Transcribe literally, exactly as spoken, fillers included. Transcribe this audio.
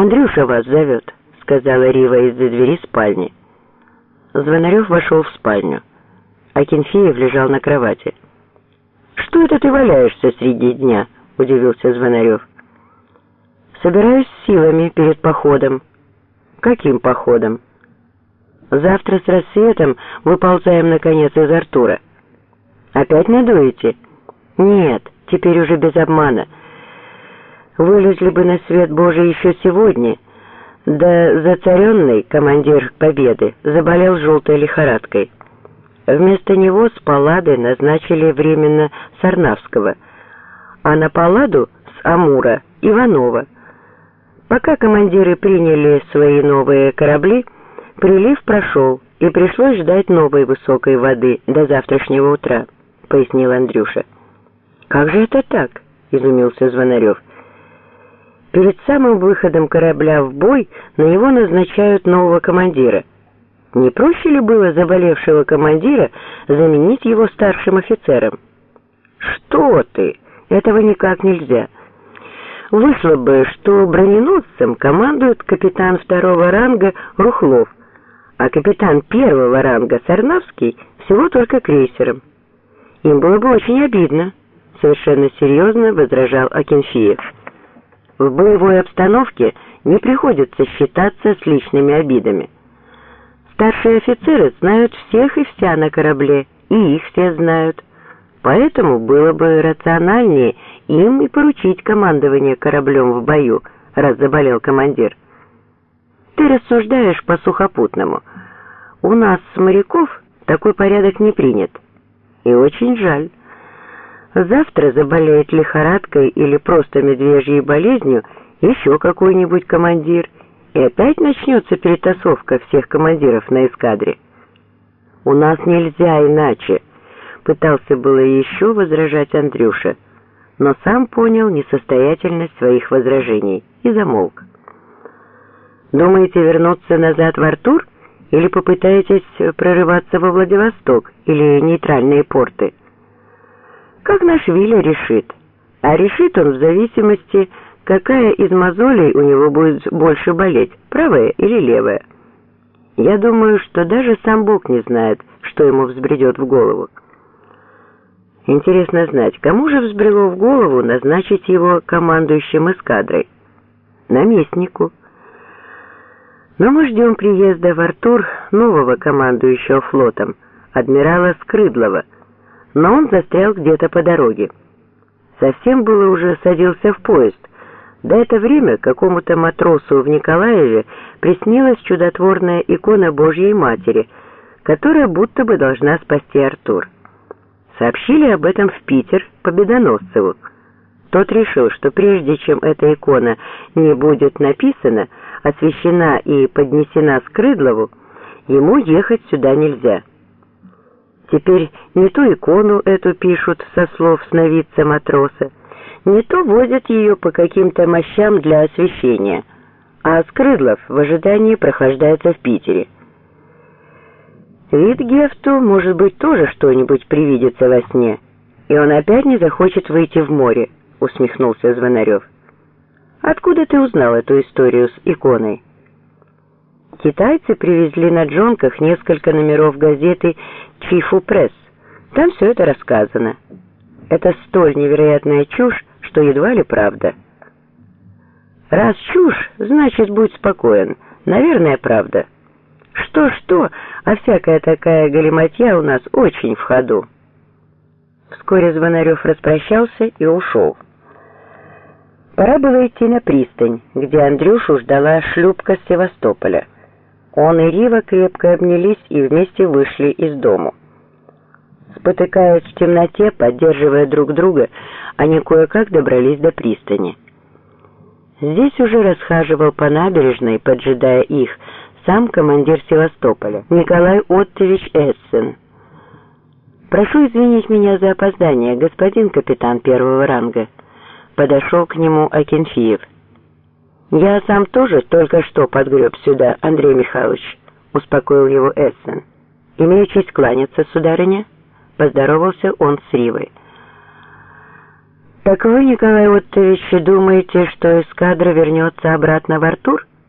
«Андрюша вас зовет», — сказала Рива из-за двери спальни. Звонарев вошел в спальню. Акинфеев лежал на кровати. «Что это ты валяешься среди дня?» — удивился Звонарев. «Собираюсь силами перед походом». «Каким походом?» «Завтра с рассветом выползаем, наконец, из Артура». «Опять надуете?» «Нет, теперь уже без обмана. Вылезли бы на свет Божий еще сегодня, да зацаренный командир Победы заболел желтой лихорадкой. Вместо него с Паллады назначили временно Сарнавского, а на Палладу с Амура Иванова. Пока командиры приняли свои новые корабли, прилив прошел, и пришлось ждать новой высокой воды до завтрашнего утра», — пояснил Андрюша. «Как же это так?» — изумился Звонарев. «Перед самым выходом корабля в бой на него назначают нового командира. Не проще ли было заболевшего командира заменить его старшим офицером?» «Что ты? Этого никак нельзя. Вышло бы, что броненосцем командует капитан второго ранга Рухлов, а капитан первого ранга Сарнавский всего только крейсером. Им было бы очень обидно», — совершенно серьезно возражал Акинфеев. «В боевой обстановке не приходится считаться с личными обидами. Старшие офицеры знают всех и вся на корабле, и их все знают. Поэтому было бы рациональнее им и поручить командование кораблем в бою, раз заболел командир. Ты рассуждаешь по-сухопутному. У нас, с моряков, такой порядок не принят. И очень жаль. Завтра заболеет лихорадкой или просто медвежьей болезнью еще какой-нибудь командир, и опять начнется перетасовка всех командиров на эскадре. У нас нельзя иначе», — пытался было еще возражать Андрюша, но сам понял несостоятельность своих возражений и замолк. «Думаете вернуться назад в Артур или попытаетесь прорываться во Владивосток или нейтральные порты?» «Как наш Виля решит. А решит он в зависимости, какая из мозолей у него будет больше болеть, правая или левая. Я думаю, что даже сам Бог не знает, что ему взбредет в голову. Интересно знать, кому же взбрело в голову назначить его командующим эскадрой? Наместнику. Но мы ждем приезда в Артур нового командующего флотом, адмирала Скрыдлова, но он застрял где-то по дороге. Совсем было уже садился в поезд. До это время какому-то матросу в Николаеве приснилась чудотворная икона Божьей Матери, которая будто бы должна спасти Артур. Сообщили об этом в Питер Победоносцеву. Тот решил, что прежде чем эта икона не будет написана, освящена и поднесена Скрыдлову, ему ехать сюда нельзя. Теперь не ту икону эту пишут со слов сновидца матроса, не то возят ее по каким-то мощам для освещения, а Скрыдлов в ожидании прохлаждается в Питере. Витгефту, может быть, тоже что-нибудь привидится во сне, и он опять не захочет выйти в море, — усмехнулся Звонарев. «Откуда ты узнал эту историю с иконой?» Китайцы привезли на джонках несколько номеров газеты «Чифу Пресс». Там все это рассказано. Это столь невероятная чушь, что едва ли правда. Раз чушь, значит, будь спокоен. Наверное, правда. Что-что, а всякая такая галиматья у нас очень в ходу. Вскоре Звонарев распрощался и ушел. Пора было идти на пристань, где Андрюшу ждала шлюпка с Севастополя. Он и Рива крепко обнялись и вместе вышли из дому. Спотыкаясь в темноте, поддерживая друг друга, они кое-как добрались до пристани. Здесь уже расхаживал по набережной, поджидая их, сам командир Севастополя, Николай Оттович Эссен. «Прошу извинить меня за опоздание, господин капитан первого ранга», — подошел к нему Акинфеев. «Я сам тоже только что подгреб сюда, Андрей Михайлович», — успокоил его Эссен. «Имею честь кланяться, сударыня», — поздоровался он с Ривой. Так вы, Николай Оттович, думаете, что эскадра вернется обратно в Артур?